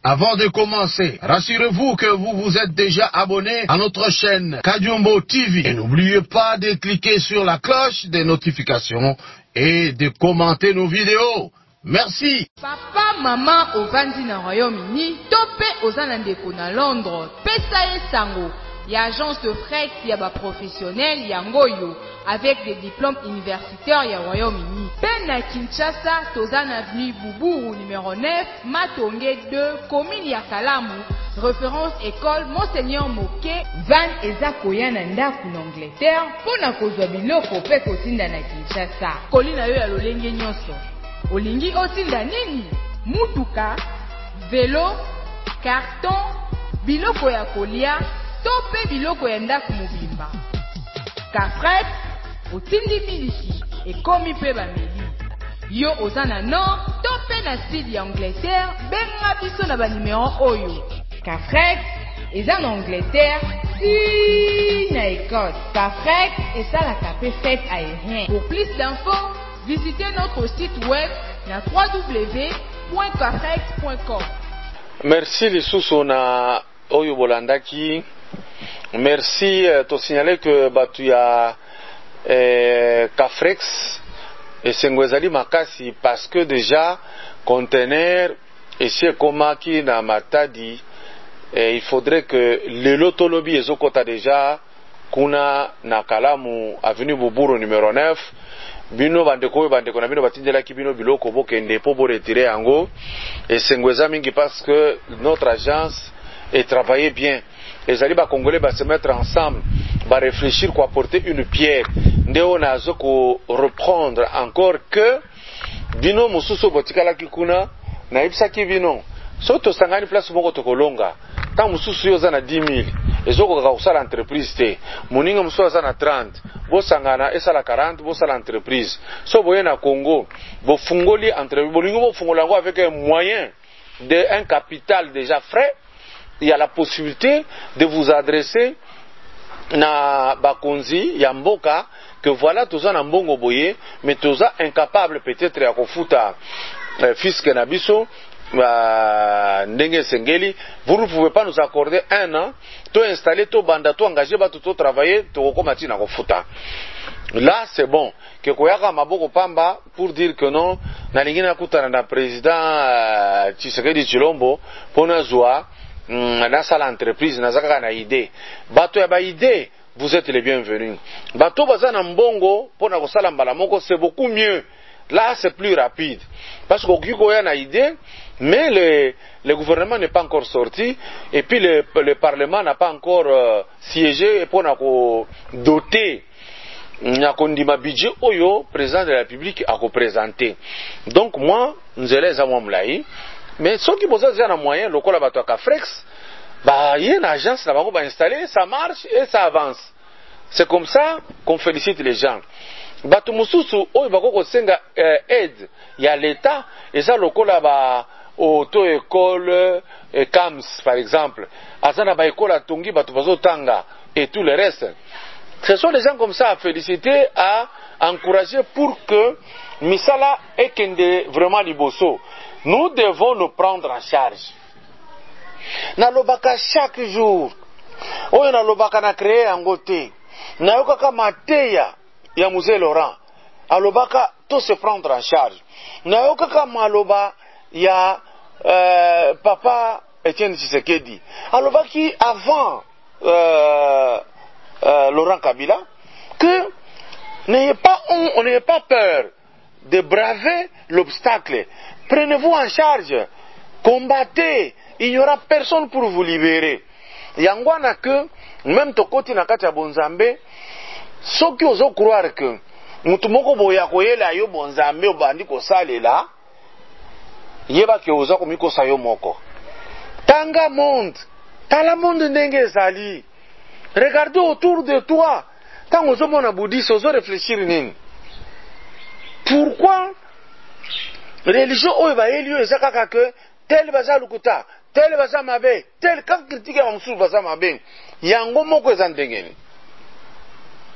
Avant de commencer, rassurez-vous que vous vous êtes déjà abonné à notre chaîne Kajumbo TV. Et n'oubliez pas de cliquer sur la cloche des notifications et de commenter nos vidéos. Merci. Papa, maman, ovandi na Royaume-Uni, topé ozana ndeko na Londres, pesa ye sango. Il y a agence de fret, il y a des professionnels, il y a Ngoyo, avec des diplômes universitaires, il y a Royaume-Uni. Ben à Kinshasa, Tozan Avenue Boubou, numéro 9, Matongé 2, commune Yakalamu, référence école Monseigneur Moké, Van Eza Koyana Ndaku Angleterre, Pona Kozwa Biloko pe kotinda na Kinshasa. Kolina yo ya lolenge nyonso. Olingi otinda nini? Mutuka, vélo, carton, biloko ya kolia, tope biloko ya ndaku mobimba. Kafret, otindi miliki, ekomi pe bameli. Yo ozana nord, tope na sud ya Angleterre, benga biso na ba numéro oyo. Kafret, eza na Angleterre, si na Écosse. Kafret, esalaka pe fête aérien. Pour plus d'infos, visitez notre site web na www.kafret.com. Merci les sous na oyo bolandaki. Merci, to signaler que batuya Cafrex et Sengwezali Makasi parce que déjà conteneur et c'est comme qui na Matadi il faudrait que le lotolobi ezokota déjà kuna na Kalamu avenue Buburu numéro 9 bino bandeko na bino batindela ki bino biloko bokende po bo retirer yango et Sengweza mingi parce que notre agence est travaillé bien. Les Alibas congolais va se mettre ensemble, va réfléchir quoi apporter une pierre. Ndeo nazo ko reprendre encore que bino mususu botikala kikuna na ipsaki bino. Soto sangani place moko tokolonga. Tant mususu yoza na 10,000. Ezoko ka usala entreprise te. Muninga mususu yoza na 30. Bo sangana esala 40, bo sala entreprise. So boye na Congo, bo fungoli entreprise, bolingo bo fungolango avec un moyen de un capital déjà frais. Il y a la possibilité de vous adresser na bakonzi ya mboka que voilà toza na mbongo boye mais toza incapable peut-être ya kofuta fisc na biso ndenge sengeli. Vous ne pouvez pas nous accorder un an to installer to banda to engager ba to travailler to komati na kofuta. Là c'est bon que koyaka maboko pamba pour dire que non na lingina kutana na président Tshisekedi Tshilombo pona zwa na sala entreprise na zaka na idée bato ya ba idée vous êtes les bienvenus. Bato bazana mbongo pona ko sala mbala moko c'est beaucoup mieux. Là c'est plus rapide parce que okiko ya na idée mais le gouvernement n'est pas encore sorti et puis le parlement n'a pas encore siégé pona ko doter na kondima budget oyo président de la République a représenté. Donc moi nzele za mwamlai. Mais ceux qui posent déjà un moyen, le collaborateur bateau à Cafrex, il y a une agence là-bas qui va installer, ça marche et ça avance. C'est comme ça qu'on félicite les gens. Bateau mususu, il va senga aide, il y a l'État, et ça le collaborateur auto-école, CAMS par exemple, Azana ba école à Tongi, bateau bazo Tanga et tout le reste. Ce sont des gens comme ça à féliciter, à encourager pour que Misala ekende vraiment liboso. Nous devons nous prendre en charge. Na lobaka chaque jour. Oyo na lobaka na créer angote. Na yokaka mateya ya musée Laurent. Alobaka tout se prendre en charge. Na yokaka maloba ya papa Etienne Tshisekedi. Alobaki avant Laurent Kabila que on n'ayez pas peur de braver l'obstacle. Prenez-vous en charge, combattez, il n'y aura personne pour vous libérer. Yangwana que, même tokoti na kati ya bonzambe, soki ozo croire que, mutu moko boya koyela yo bonzambe obandi kosalela, yeba ke oza komiko sayo moko. Tanga monde, tala monde ndenge ezali. Regardez autour de toi. Tant ozo mona bouddhiste, ozo réfléchir nini. Pourquoi religion oyo bayeli oyo eza kaka ke tel baza lukuta tel baza mabe tel kaka critique ya mosusu baza mabe yango moko eza ndengeni.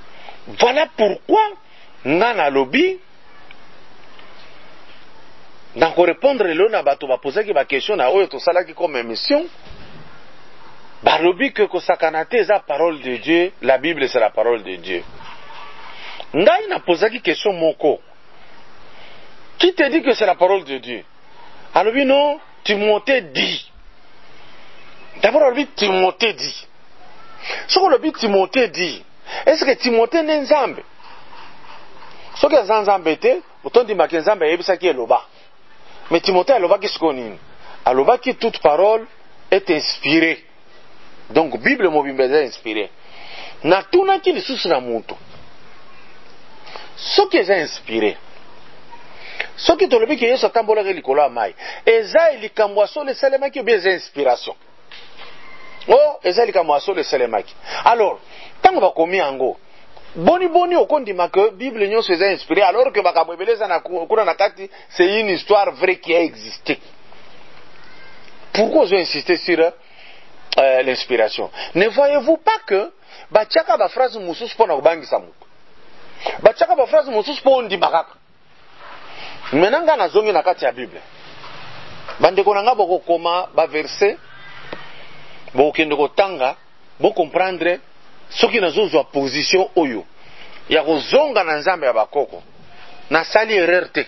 Voilà pourquoi nga na lobi Donc répondre le na bato ba poser ki ba question na oyo to sala ki comme émission. Ba lobi que kosakanate eza parole de Dieu, la Bible c'est la parole de Dieu. Ngai na poser ki question moko. Qui te dit que c'est la parole de Dieu? Alors oui non, Timothée dit. D'abord lui Timothée dit. Ce que le Timothée dit, est-ce que Timothée n'est nzambe? Ce que nzambe te, autant dit que nzambe yebisa ki eloba. Mais Timothée aloba ki skonini. Aloba ki toute parole est inspirée. Donc Bible mobimba est inspirée. Na tuna ki lisusu na mutu. Ce qui est inspiré. Ce qui te le dit que Yesu atambola ke likolo amai. Eza likambo solo selema ki bien inspiration. Oh, eza likambo solo selema ki. Alors, tango ba komi yango. Boni okondima que Bible nyonso eza inspiré alors que makambo ebeleza na kuna na kati c'est une histoire vraie qui a existé. Pourquoi j'ai insisté sur l'inspiration? Ne voyez-vous pas que batiaka ba phrase mususu pona kubangisa mutu. Batiaka ba phrase mususu pona ndimaka. Menanga na zongi na kati ya Bible. Bandeko nanga boko koma ba verset boko kende kotanga boko comprendre soki nazozwa position oyo ya kozonga na nzambe ya bakoko nasali erreur te.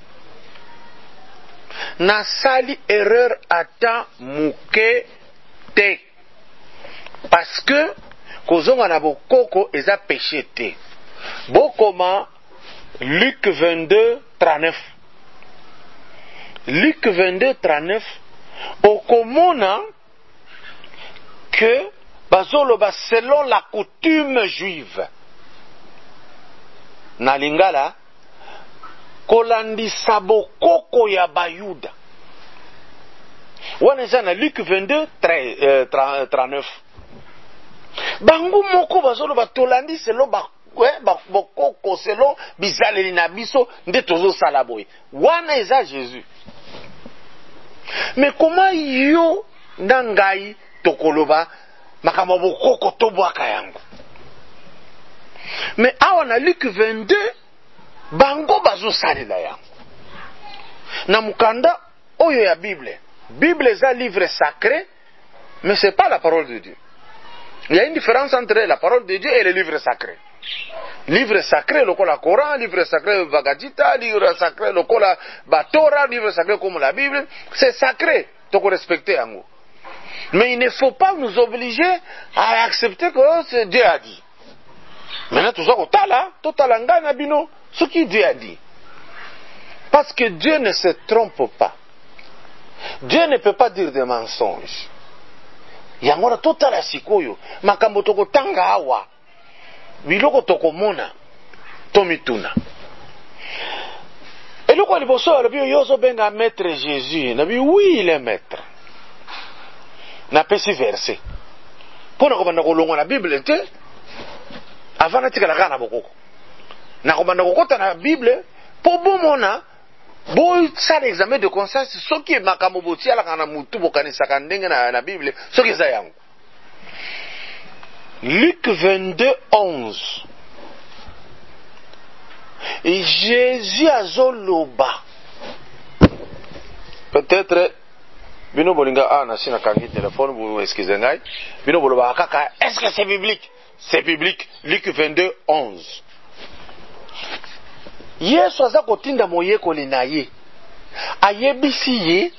Nasali erreur ata muke te. Parce que kozonga na bokoko eza péché te. Bokoma Luc 22:39. Luc 22:39 okomona que bazoloba selon la coutume juive. Na lingala kolandisa bokoko ya bayuda. Wana eza na Luc 22:39. Bangu moko bazoloba tolandi selon bokoko selon bizaleli na biso nde tozo sala boye. Wana eza Jésus. Mais comment yo ndangai tokoloba makambo bokoko tobwaka yango? Mais awa na Luc 22 bango bazo salela yango. Na mukanda oyo ya Bible. Bible est un livre sacré, mais c'est pas la parole de Dieu. Il y a une différence entre la parole de Dieu et le livre sacré. Livre sacré, le Coran, livre sacré, Bhagavad Gita, livre sacré, le Torah, livre sacré comme la Bible, c'est sacré, donc respecter en gros. Mais il ne faut pas nous obliger à accepter que Dieu a dit. Maintenant, tout ça, totalanga nabino, ce que Dieu a dit. Parce que Dieu ne se trompe pas. Dieu ne peut pas dire des mensonges. Yangora totala sikoyo, makambo toko tanga awa. Biloko toko mona, tomituna. Et le quoi le bosso, le bio yoso benga maître Jésus. Nabi oui il est maître. Na pesi verset. Pona ko banda ko longa na Bible te. Avant na tika la kana bokoko. Na ko banda ko kota na Bible po bomona. Bo ça l'examen de conscience ce qui est makambo botia la kana mutu bokanisa kandenge na Bible ce qui est yango. Luc 22:11. Et Jésus azoloba. Peut-être bino bolinga na sina kangi téléphone vous excusez ngai. Bino boloba kaka est-ce que c'est biblique? C'est biblique. Luc 22:11. Yesu aza kotinda moyekoli na ye. Ayebisi ye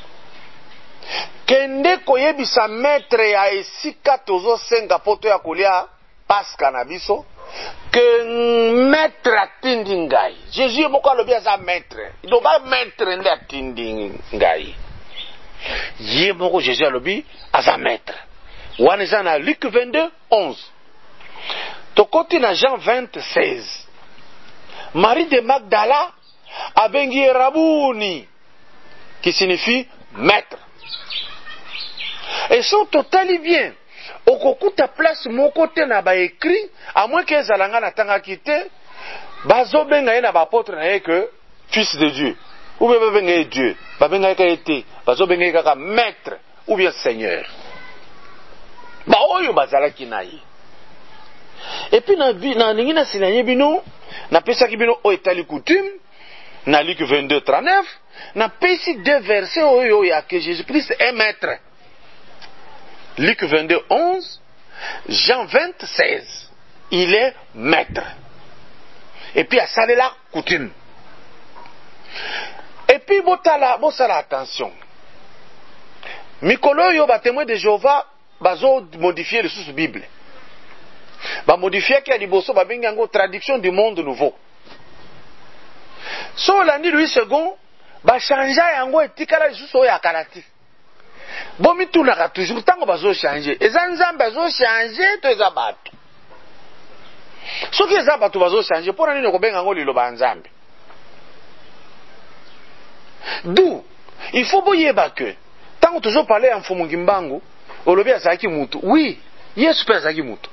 kende koyebisa maître ya esika tozo senga poto ya kolia paska na biso que maître atindi ngai. Jésus moko alobi aza maître. Il doit pas maître nde atindi ngai. Ye moko Jésus alobi aza maître. Wana eza na Luc 22:11. Tokoti na Jean 20:16. Marie de Magdala abengi Rabouni, qui signifie maître. Et son totali bien. Okokuta place mon côté na ba écrit, à moins que zalanga na tanga kité, bazo benga na ba apôtre na que fils de Dieu. Ou bien benga Dieu, ba benga ka été, bazo benga ka maître ou bien seigneur. Ba oyo bazala kinayi. Et puis na ningi na sinanye bino na pesa ki bino o etali coutume na Luc 22:39 napesi 2 versets oyo ya que Jésus-Christ est maître. Luc 22, 11, Jean 20, 16. Il est maître. Et puis, à salela coutume. Et puis, bosala attention. Mikolo yo ba témoin de Jéhovah, bazo modifier le sous Bible. Ba modifier ki a liboso ba bengi yango traduction du monde nouveau. So landi Louis II, ba chanja yango etikala sous oya kalati. Bomi tunaka toujours tango bazo changer. Eza nzambe bazo changer to eza bato. Soki eza bato bazo changer pona nini ko benga yango liloba nzambe. D'où il faut boyeba que tant que toujours parler en Fumungi Mbangu, olobi azaki mutu. Oui, Yesu pe azaki mutu.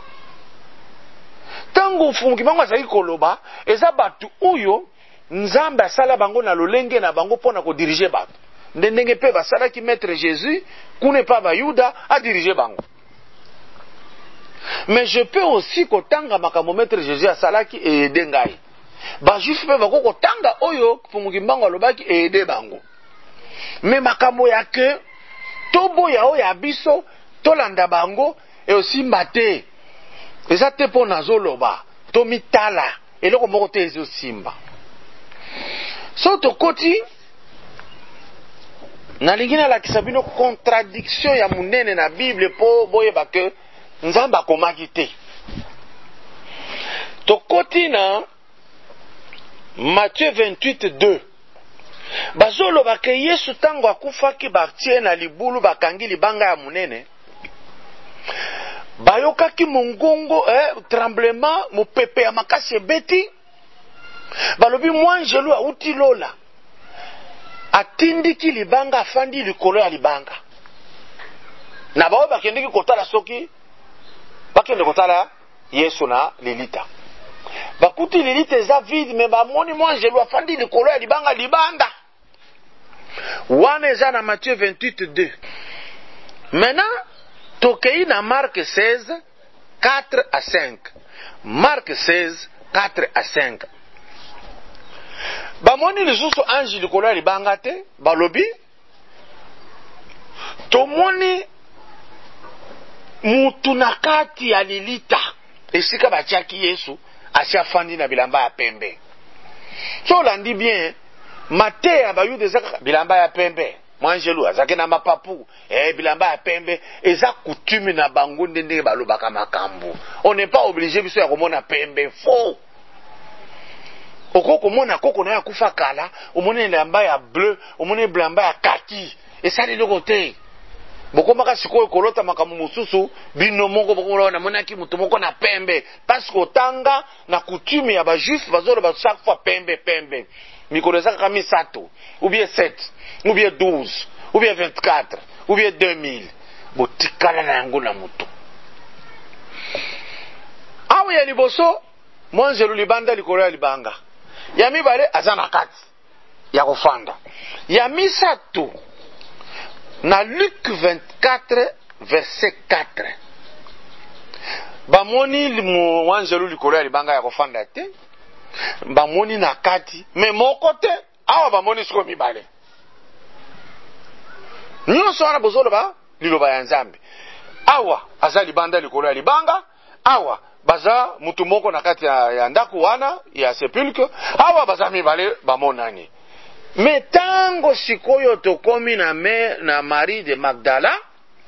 Tango Fumungi Mbangu azaki koloba, eza batu uyo nzambe asala bango na lolenge na bango pona ko diriger batu. Ndenge pe basala ki maître Jésus, kune pa ba Yuda a diriger bango. Mais je peux aussi kotanga makambo maître Jésus asala ki aider ngai. Ba juif pe bako kotanga oyo Fumungi Mbangu alobaki aider bango. Mais makambo ya que tobo ya oya biso tolanda bango et aussi mbate eza te po nazoloba to mitala eloko moko te ezo simba so tokoti nalingi nalakisa bino contradiction ya munene na Bible po boyeba ke nzambe akomaki te. Tokoti na Matthieu 28:2 bazoloba ke Yesu tango akufaki batie na libulu bakangi libanga ya munene bayokaki mongongo tremblement mopepe ya makasi ebeti balobi mwanjelu auti lola atindiki libanga afandi likolo ya libanga na baoyo bakendeki kotala soki bakende kotala Yesu na lilita bakuti lilita eza vide me bamoni mwanjelu afandi likolo ya libanga libanda wana eza na Matthieu 28:2. Maintenant tokei na Marc 16 4 à 5. Marc 16 4 à 5. Bamoni lisusu ange likolo ya libanga te balobi tomoni mutu na kati ya lilita esika batiaki Yesu asi afandi na bilamba ya pembe. So landi bien mate ya bayude eza bilamba ya pembe mwanjelu azake na mapapu bilamba ya pembe eza coutume na bango ndenge balobaka makambo. On n'est pas obligé biso ya komona pembe faux. Oko komona koko na ya kufa kala omone bilamba ya bleu omone bilamba ya kaki esali loko te bokomaka sikoyo kolota makambo mosusu bino moko bokola na monaki mutu moko na pembe parce que otanga na coutume ya ba juif bazoloba chaque fois pembe mikolo ezaka kami sato ou bien 7 ou bien 12 ou bien 24 ou bien 2000 botikala na yango na mutu awe ya liboso mwanjelu libanda likolo ya libanga ya mibale aza na kati ya kofanda ya misato na Luc 24 verset 4 bamoni mwanjelu likolo ya libanga ya kofanda te bamoni na kati me moko te awa bamoni siko mibale nyonso wana bozoloba liloba ya nzambe awa aza libanda likolo ya libanga awa baza mutu moko na kati ya ndako wana ya sepulcre awa baza mibale bamonani me tango sikoyo tokomi na Marie de Magdala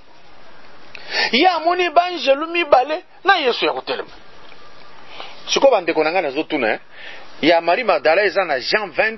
ya moni banjelu mibale na Yesu ya kotelema siko bandeko na nga nazotuna ya Marie Magdala eza na Jean 20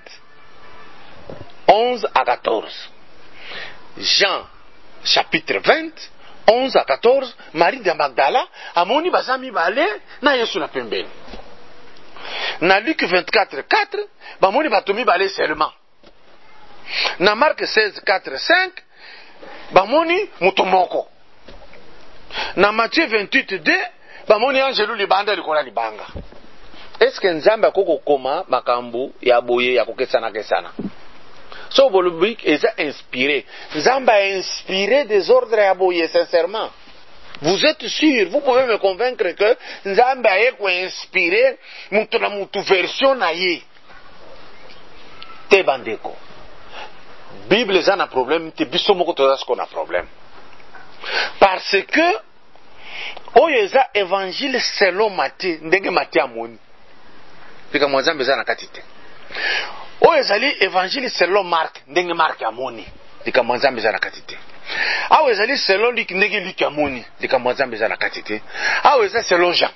11 à 14. Jean chapitre 20 11 à 14. Marie de Magdala amoni baza mibale na Yesu na pembeni. Na Luc 24 4 bamoni bato mibale seulement. Na Marc 16 4 5 bamoni mutu moko. Na Matthieu 28 2 bamoni angelu libanda likola libanga. Est-ce que nzambe akoko koma makambo ya boye ya kokesana so bolobi eza inspiré nzambe a inspiré des ordres ya boye sincèrement vous êtes sûr vous pouvez me convaincre que nzambe a ko inspiré mutu na mutu version na ye te bandeko Bible est un problème, te biso moko toza qu'on a problème. Parce que oyo eza évangile selon Matthieu, ndenge Matthieu amoni. Pika mwazambe eza na kati te. Oyo ezali évangile selon Marc, ndenge Marc amoni. Pika mwazambe eza na kati te. Awo ezali selon Luc, ndenge Luc amoni. Pika mwazambe eza na kati te. Awo eza selon Jean.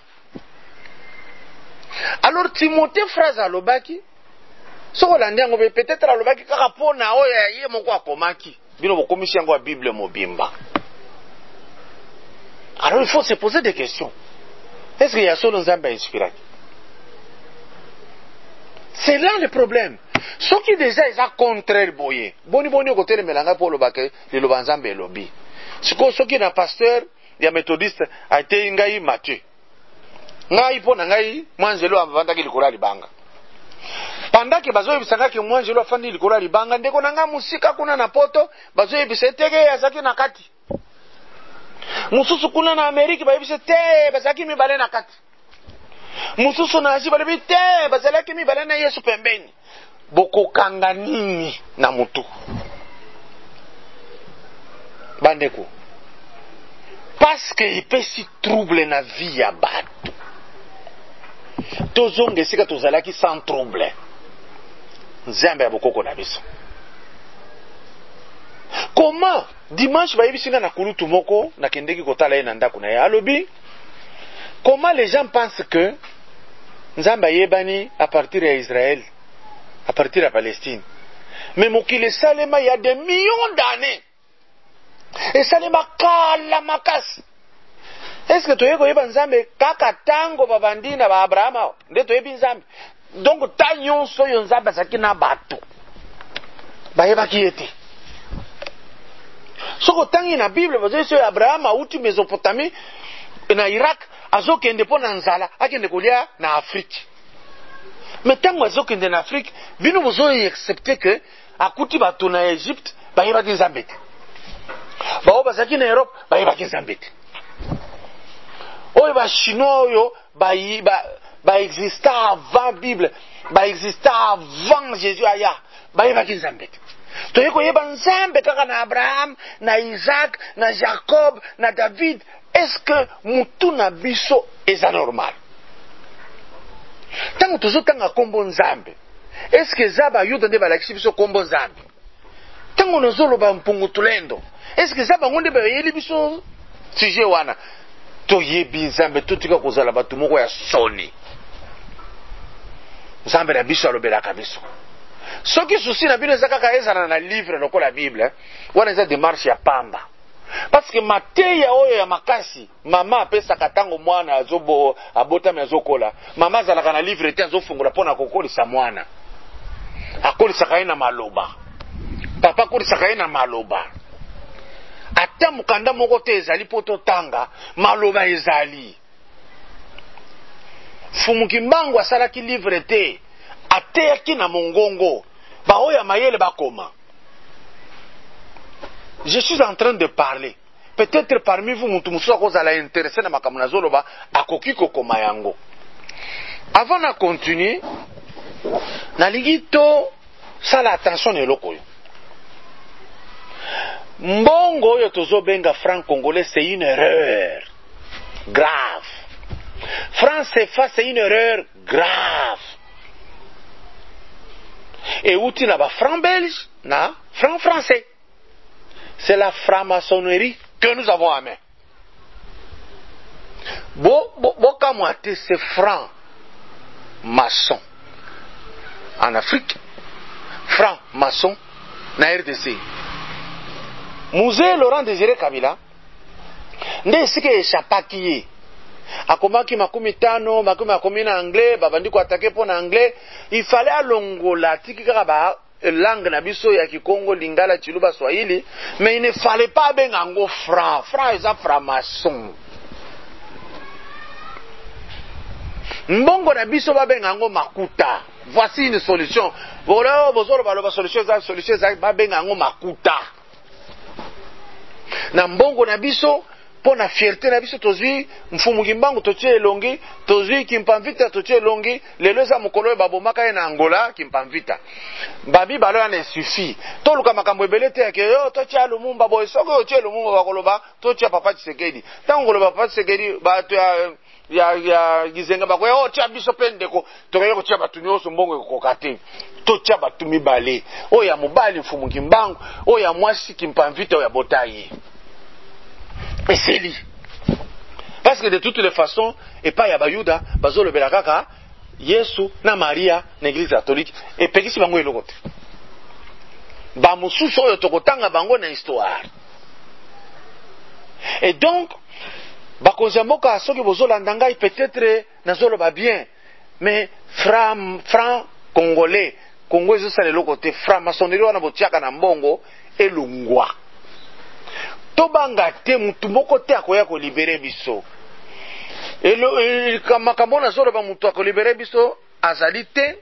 Alors Timothée phrase alobaki soko landi yango peut-être alobaki kaka pona oyo ye moko akomaki bino bokomisi yango ya Bible mobimba. Alors il faut se poser des questions. Est-ce qu'il y a solo nzambe inspiré? C'est là le problème. Ce qui déjà est contraire boye. Boni côté de melanga pour le baké, le lobanzambe lobby. Ce qui est pasteur, il y a méthodiste a été ngai Matthieu. Ngai po ngai mwanzelo avandaki likolo libanga. Pendant que bazo yebisanga ke mwanzelo afandi likolo libanga ndeko nanga musika kuna na poto bazo yebisa tege yazaki na kati. Mususu kuna na Amerika bayebisa te bazaki mibale na kati. Mususu na Asia balebi te bazalaki mibale na Yesu pembeni. Boko kanga nini na mutu. Bandeko. Parce que il peut si trouble na vie ya batu. Tozonge sika tozalaki sans trouble. Nzambe ya bokoko na biso. Comment dimanche bayebisinga na kulutu moko na kendeki kotala ye na ndako na ye alobi comment les gens pensent que Nzambe yebani à partir d'Israël, à partir de Palestine, mais mokili salema il y a des millions d'années et salema kala makasi. Est-ce que toyeko yeba Nzambe kaka tango babandi na ba Abraham nde toyebi Nzambe donc ta nyonso yo Nzambe azaki na bato bayebaki ete soko tangi na Bible bazo so Abraham auti Mesopotamie na Irak azokende po na nzala akende kolia na Afrique. Mais tango azokende na Afrique bino bozo accepter que akuti bato na Egypte bayebaki Nzambe te. Bao bazaki na Europe bayebaki Nzambe te. Oyo ba chinois oyo ba exista avant Bible, ba exista avant Jésus aya bayebaki Nzambe te. Toyeko yeba Nzambe kaka na Abraham, na Isaac, na Jacob, na David. Est-ce que mutu na biso eza normal? Tango tozo tanga kombo Nzambe. Est-ce que zaba yuda nde balakisi biso kombo Nzambe? Tango nozolo ba mpungu tulendo. Est-ce que zaba ngonde ba yeli biso sujet wana? Toyebi Nzambe totika kozala batu moko ya soni. Nzambe na biso alobelaka biso. Soki souci na bino ezaka ezana na livre lokola Bible, wana eza démarche ya pamba. Parce que mateya oyo ya makasi, mama apesaka tango mwana azobo abotami azokola, mama azalaka na livre te azofungola pona kokolisa mwana. Akolisaka ye na maloba. Papa akolisaka ye na maloba. Ata mukanda moko te ezali poto tanga, maloba ezali. Fumuki mbangu asalaki livre te, ateyaki na mongongo, ba oya mayele bakoma. Je suis en train de parler. Peut-être parmi vous, mutu musuwa kozala intéressé na makambo na zoloba, akoki kokoma yango. Avant na continuer, nalingi to sala attention na eloko oyo. Mbongo oyo tozobenga franc congolais, c'est une erreur grave. Franc CFA, c'est une erreur grave. Et outil na ba franc belge, na franc français. C'est la franc-maçonnerie que nous avons à main. Bokamouate, c'est franc-maçon en Afrique, franc-maçon na RDC. Musée Laurent Désiré Kabila, nde sike echapaki ye. Akomaki makumi tano, makumi na anglais, babandi ko attaquer pour na anglais, il fallait alongola tiki kaka ba langue na biso ya Kikongo, Lingala, Chiluba, Swahili, mais il ne fallait pas ben ango franc. Franc est un franc-maçon. Mbongo na biso ba ben ango makuta. Voici une solution. Voilà, bozolo baloba solution ba ben ango makuta. Na mbongo na biso pona fierté na biso tozwi mfumu kimbangu totie elongi tozwi kimpamvita totie elongi lelo eza mokolo babomaka ye na Angola kimpamvita babi balo yana suffit toluka makambo ebele te yake yo totia Lumumba boy soko otie Lumumba bakoloba totia Papa Tshisekedi tango lo Papa Tshisekedi bato ya gizenga bakoya tia biso pendeko tokoye ko tia batu nyonso mbongo kokate totia batu mibale oya mobali mfumu kimbangu oya mwasi kimpamvita oya botayi eseli parce que de toutes les façons et pas ya bayuda bazolobela kaka Yesu na Maria na église catholique et pekisi bango eloko te ba mususu oyo tokotanga bango na histoire et donc bakonzi mboka soki bozolanda ngai peut-être nazoloba bien mais franc congolais Congo ezosala eloko te franc maçonnerie wana botiaka na mbongo elungwa tobanga te mutu moko te akoya kolibere biso makambo nazoloba mutu akolibere biso azali te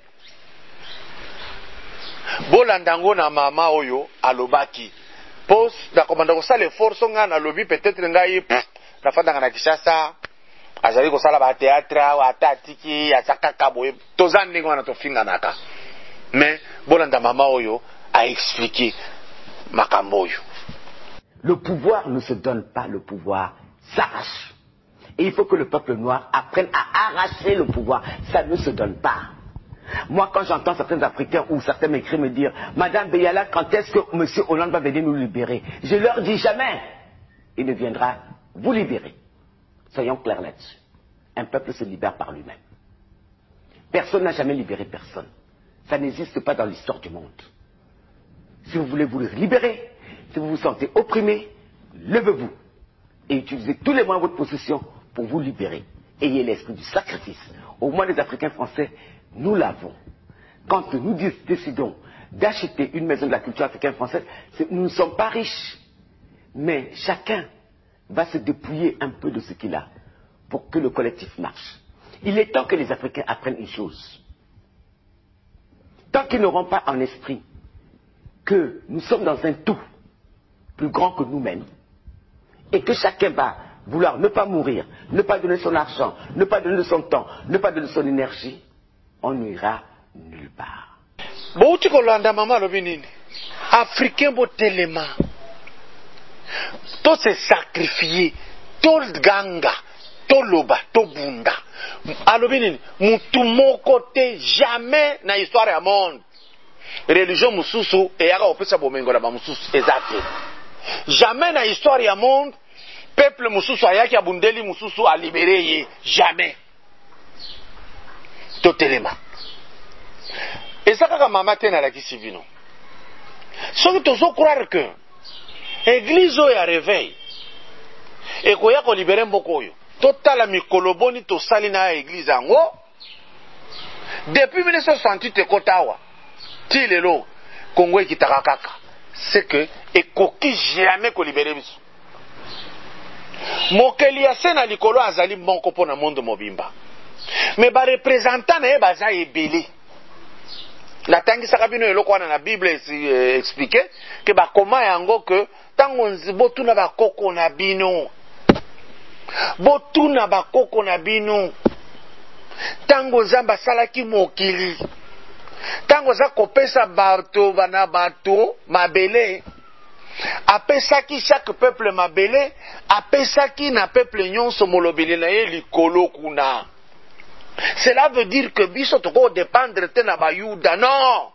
bolanda ngo na mama oyo alobaki pos nakomanda kosala effort so ngai nalobi peut-être ngai nafandanga na Kinshasa azali kosala ba théâtre ata atiki azakaka boye toza ndenge wana tofinganaka mais bolanda mama oyo a expliqué makambo oyo. Le pouvoir ne se donne pas, le pouvoir s'arrache. Et il faut que le peuple noir apprenne à arracher le pouvoir. Ça ne se donne pas. Moi, quand j'entends certains Africains ou certains m'écrivent me dire « Madame Beyala, quand est-ce que M. Hollande va venir nous libérer ?» Je leur dis jamais. Il ne viendra vous libérer. Soyons clairs là-dessus. Un peuple se libère par lui-même. Personne n'a jamais libéré personne. Ça n'existe pas dans l'histoire du monde. Si vous voulez vous libérer, si vous vous sentez opprimé, levez-vous et utilisez tous les moyens de votre possession pour vous libérer. Ayez l'esprit du sacrifice. Au moins les Africains français, nous l'avons. Quand nous décidons d'acheter une maison de la culture africaine française, nous ne sommes pas riches. Mais chacun va se dépouiller un peu de ce qu'il a pour que le collectif marche. Il est temps que les Africains apprennent une chose. Tant qu'ils n'auront pas en esprit que nous sommes dans un tout plus grand que nous-mêmes, et que chacun va vouloir ne pas mourir, ne pas donner son argent, ne pas donner son temps, ne pas donner son énergie, on n'ira nulle part. Bouti kolanda mama lobi nini? Africain botelema. To se sacrifier, to ganga, to loba, to bunda. Alobi nini? Mutu moko te jamais na histoire ya monde. Religion mususu e yaka opesa bomengo na ba mususu ezate. Jamais na histoire ya monde peuple mususu ayaki abundeli mususu a libéré ye jamais. Totelema. Ezaka mama te na la kisivino. Soki tozo croire que église ya réveil et koya ko libérer mboko yo. Totala mikolo boni to sali na église yango. Depuis 1968 ekotawa. Ti lelo Congo ekitaka kaka. C'est que ekoki jamais ko libérer biso. Mokeli ya sena likolo azali mbonko pona monde mobimba. Mais ba représentant na ye baza ebele. La tangi sakabino eloko wana na Bible expliqué que ba koma yango que tango nzibotuna ba koko na bino. Botuna ba koko na bino. Tango zamba salaki mokili. Tango za kopesa bato bana bato mabele. Apesaki chaque peuple mabele, apesaki na peuple nyonso molobeli na ye likolo kuna. Cela veut dire que biso toko dépendre te na bayuda, non.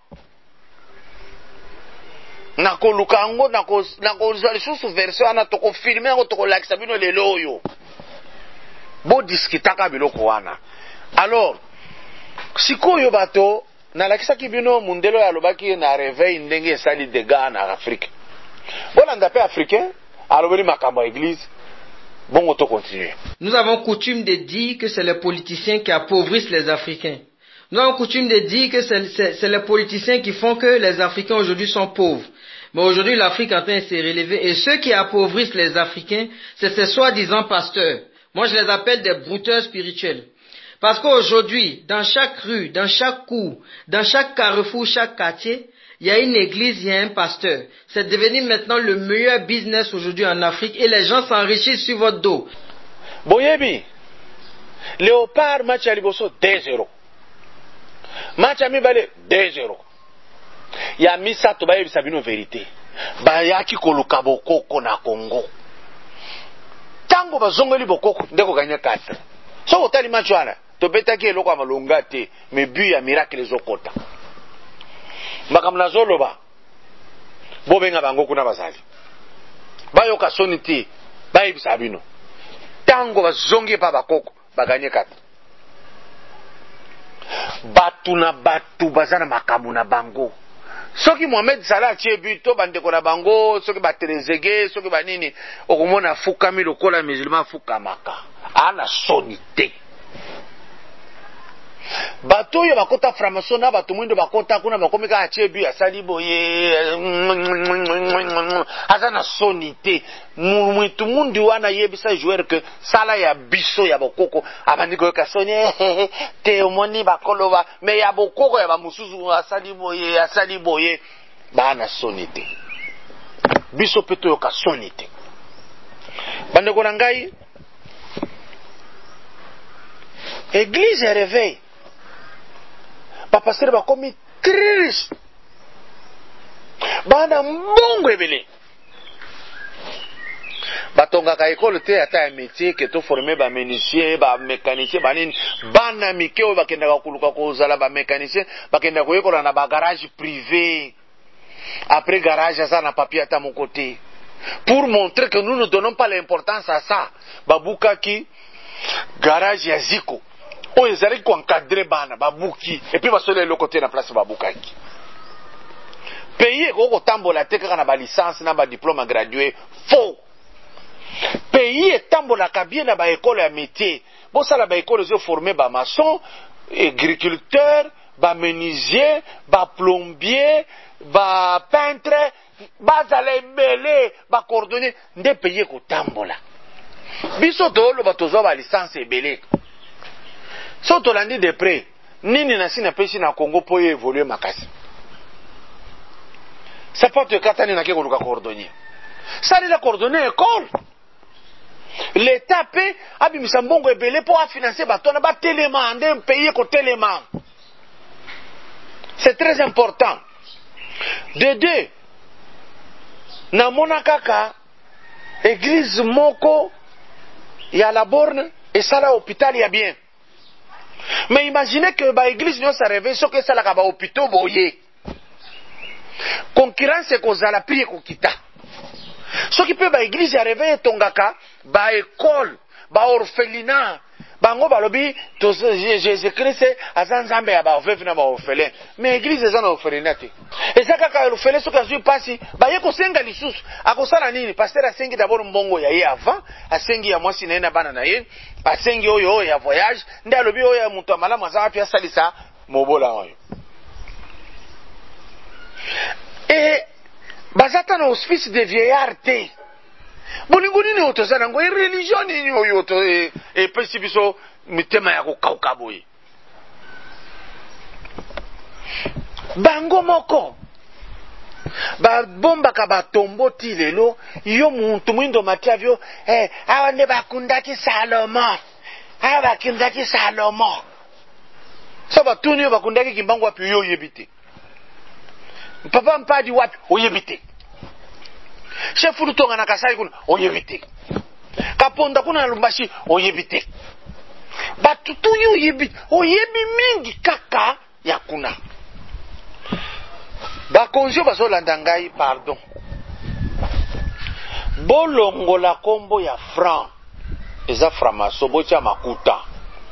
Nako lukango, nako lisusu version ana toko filme, nako toko lakisa bino lelo yo. Bo diskitaka biloko wana. Alors, sikoyo bato, na lakisa ki bino mundelo ya lobaki na réveil ndenge esali dégâts na Afrique. Bolanda pe africain, alobeli makambo église. Bon, on continue. Nous avons coutume de dire que c'est les politiciens qui appauvrissent les Africains. Nous avons coutume de dire que c'est les politiciens qui font que les Africains aujourd'hui sont pauvres. Mais aujourd'hui, l'Afrique est en train de se relever. Et ceux qui appauvrissent les Africains, c'est ces soi-disant pasteurs. Moi, je les appelle des brouteurs spirituels. Parce qu'aujourd'hui, dans chaque rue, dans chaque cour, dans chaque carrefour, chaque quartier, il y a une église, il y a un pasteur. C'est devenu maintenant le meilleur business aujourd'hui en Afrique et les gens s'enrichissent sur votre dos. Boyebi, Léopard match à Liboso 2-0. Match à Mibale 2-0. Il y a Misa Tobaye Sabino vérité. Bayaki Koluka Bokoko na Congo. Tango bazongeli Bokoko ndeko gagner 4. So otali match wana, to betaki eloko amalonga te, mais but ya miracle ezokota. Makamna zoloba. Bobenga bango kuna bazali. Bayoka soniti, bayi Sabino. Tango bazongi pa bakoko, baganye 4. Batu na batu bazana makamu na bango. Soki Mohamed Salah tiebi to bandeko na bango, soki baterezege, soki banini, okomona fukami lokola musulman fukamaka. Ana sonite. Bato yo bakota framason na bato mwindo bakota kuna bakomeka tiebi asali boye. Azana sonite. Mwitu mundi wana yebisa joueur que sala ya biso ya bokoko abandiko yo kasone te omoni bakoloba me ya bokoko ya bamususu asali boye bana sonite biso peto yo kasonite bandeko na ngai église ya réveil bapasteur bakomi triste bana mbongo ebele batongaka école te ata ya métier ke to former ba mécanicien ba mécanicien banini bana mike oyo bakendaka koluka kozala ba mécanicien bakendaka koyekola na ba garage privé après garage aza na papier ata mon côté pour montrer que nous ne donnons pas l'importance à ça babukaki garage ya ziko oyo ezalaki koencadre bana babuki et puis basolo eloko te na place babukaki pays ekoko kotambola te kaka na ba licence na ba diplôme gradué faux. Pays etambolaka bien na ba école ya métier. Bosala ba école zo former ba maçon, agriculteur, ba menuisier, ba plombier, ba peintre, bazala ebele, ba cordonnier, nde pays kotambola. Biso tolo batozo ba licence ebele. So tolandi de près, nini na sina pesi na Congo po évoluer makasi. Ça porte katani na ke koluka cordonnier. Ça la cordonnier école. L'État paie abimisa mbongo ebele pour financer batona ba téléma ndé payer ko téléma. C'est très important. De deux, na mona kaka église moko ya la borne et ça là hôpital ya bien. Mais imaginez que ba église non ça réveille ce que ça la ba hôpital boye. Concurrence kozala prix kokita. Ce qui peut ba église ya réveille tongaka ba école ba orphelinat bango balobi to Jésus Christ azanzambe ya ba veuve na ba orphelin mais église eza na orphelinat te ezaka ka orphelin soka zui pasi ba ye ko senga lisusu akosala nini pasteur asengi d'abord mbongo ya ye avant asengi ya mwasi na bana na ye asengi oyo ya voyage nde alobi oyo ya mutu amala mazama pia salisa mobola oyo et bazata na hospice de vieillard te bolingo nini otoza nango religion nini oyo to epesi biso mitema ya kokauka boye bango moko babombaka batombo ti lelo yo muntu mwindo matiavyo awa nde bakundaki Salomo so batuni yo bakundaki kimbangu wapi yo oyebi te papa mpadi wapi oyebi te chef lutonga na Kasai kuna oyebi te kaponda kuna na Lubumbashi oyebi te batutu yo oyebi mingi kaka ya kuna bakonzio bazolanda ngai pardon bolongola kombo ya franc eza framaso botia makuta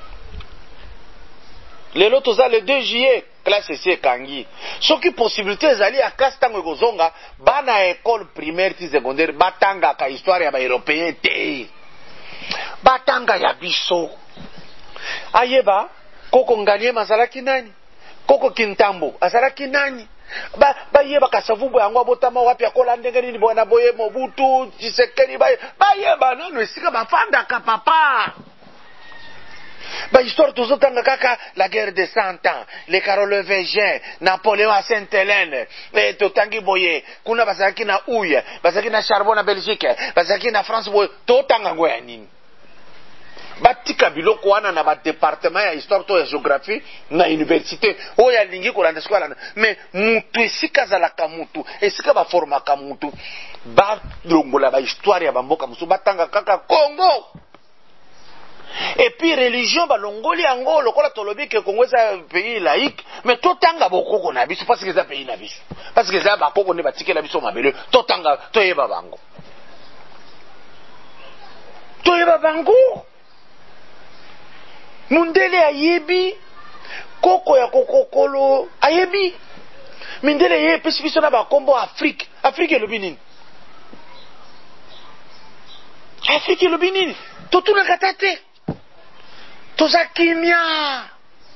lelo toza le 2 juillet classe C kangi soki possibilité ezali ya classe tango ekozonga bana école primaire ti secondaire batanga ka histoire ya ba européen te batanga ya biso ayeba koko nganie mazalaki nani koko kintambo azalaki nani bayeba kasavubu yango abotama wapi akola ndenge nini bwana boye Mobutu Tshisekedi bayeba nano esika bafandaka papa Ba histoire tozotanga kaka la guerre de 100 ans, les Carolingiens, Napoléon à Sainte-Hélène, totangi boye, kuna bazaki na Houille, bazaki na charbon na Belgique, bazaki na France boye, totanga ngoya nini. Batika biloko wana na ba département ya histoire to ya géographie na université oya lingi ko landa sikola mais mutu esika zalaka mutu esika ba formaka mutu ba longola ba histoire ya bamboka musu batanga kaka Congo. Et puis religion ba longoli yango lokola tolobi ke Congo eza pays laïque mais totanga bokoko na biso parce que eza pays na biso parce que eza bakoko ne batikela biso mabele totanga toyeba bango Mundele ayebi koko ya kokokolo ayebi mindele ye pesi biso na bakombo Afrique elobi nini Afrique elobi nini totuna katate toza kimia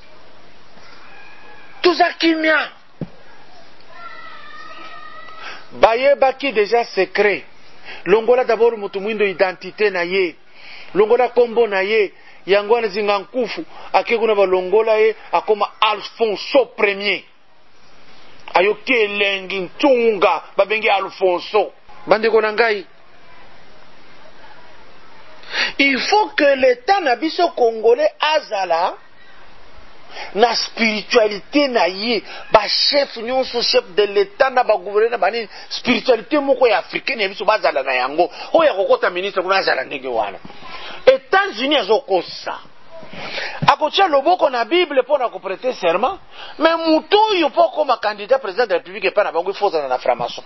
bayebaki déjà secret longola d'abord mutu mwindo identité na ye longola kombo na ye yango wana zinga nkufu akekuna balongola ye akoma Alfonso Premier ayoki elengi ntunga babengi Alfonso bandeko na ngai. Il faut que l'état na biso congolais azala na spiritualité na ye ba chef nyonso chef de l'état na ba gouverneur ba nini spiritualité moko ya africaine ya biso bazala na yango oya kokota ministre kuna azala ndenge wana. États-Unis azokosa akotia loboko na Bible pour na ko prêter serment mais mutu yo pour comme candidat président de la République pas na bango faut na franc-maçon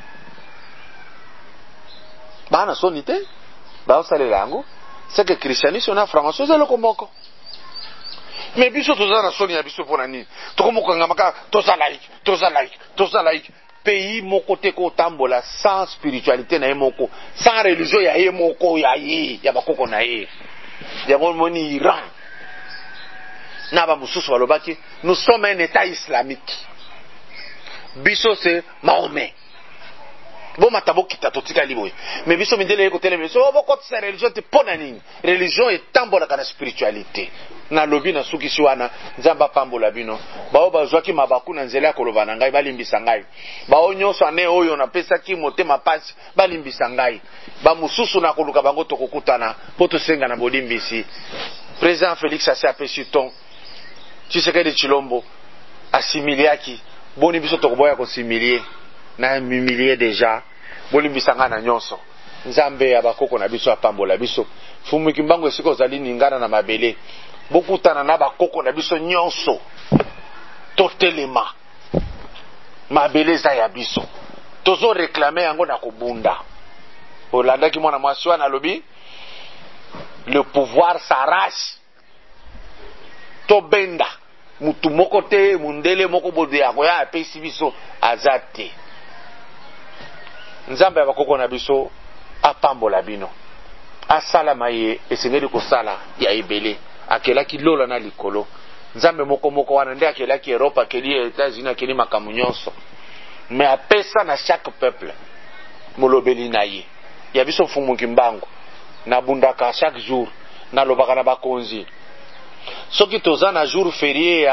bana sonité ba osalela yango c'est que christianisme na franc-maçon c'est le komoko mais biso toza na soni ya biso pour nani tokomoko ngamaka toza laïque pays moko te ko tambola sans spiritualité na ye moko sans religion ya ye moko ya bakoko na ye ya moni Iran na ba mususu balobaki nous sommes un état islamique biso c'est Mahomet bon matabo kita totika liboye mais biso mindele ko tele biso boko sa religion te pona nini religion est tambola kana spiritualité na lobi na suki siwana nzamba pambola bino bao bazwaki mabaku na nzela koloba na ngai balimbisa ngai bao nyonso ane oyo na pesa ki motema pasi balimbisa ngai ba mususu na koluka bango tokokutana poto senga na bolimbisi. Président Félix Assé apesi ton Tshisekedi Tshilombo assimiliaki boni biso tokoboya ko similier na mimilie déjà bolimbisa nga na nyonso nzambe ya bakoko na biso apambola biso fumu kimbango esiko zali ningana na mabele bokutana na bakoko na biso nyonso totelema mabele za ya biso tozo réclamer yango na kobunda olandaki mwana mwasi wana lobi le pouvoir s'arrache to benda mutu moko te mundele moko bode ya koya apesi biso azate nzambe ya bakoko na biso apambola bino asala maye esengeli kosala ya ebele akelaki lola na likolo nzambe moko wana nde akelaki Europe akeli États-Unis akeli makamu nyonso mais apesa na chaque peuple molobeli na ye ya biso fumuki mbango na bundaka chaque jour na lobaka na bakonzi soki toza na jour férié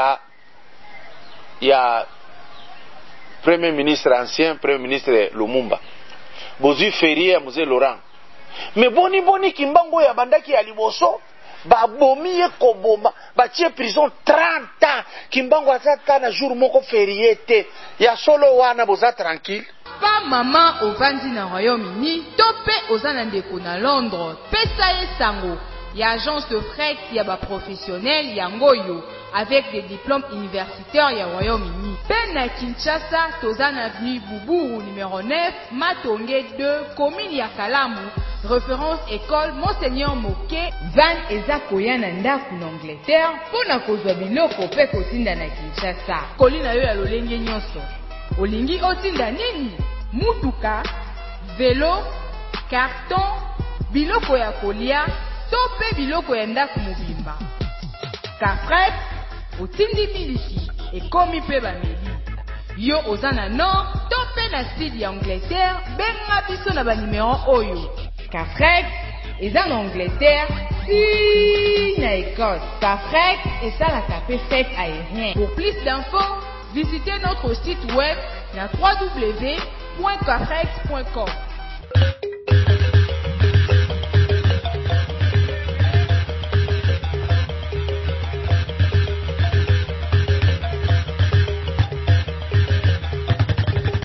ya premier ministre ancien premier ministre Lumumba bozui férié ya Mzee Laurent mais boni kimbango ya bandaki ya liboso babomi ye koboma batie prison 30 ans kimbango azata na jour moko férié te ya solo wana boza tranquille pa mama ovandi na Royaume-Uni to pe oza na ndeko na Londres pesa ye sango ya agence de fret ya ba professionnel ya ngoyo avec des diplômes universitaires ya Royaume-Uni. Pe na Kinshasa toza na avenue Buburu numéro 9 Matonge 2 commune ya Kalamu référence école Monseigneur Moke van eza koya na ndaku na Angleterre pona kozwa biloko pe kotinda na Kinshasa. Kolina yo ya lolenge nyonso. Olingi otinda nini? Mutuka, vélo, carton, biloko ya kolia, to pe biloko ya ndaku mobimba. Kafret, otindi miliki, ekomi pe bameli. Yo oza na nord, to pe na sud ya Angleterre, benga biso na ba numéro oyo. Kafret, eza na Angleterre, si na Records. Cafrex et ça la tapé fête aérien. Pour plus d'infos, visitez notre site web www.cafrex.com.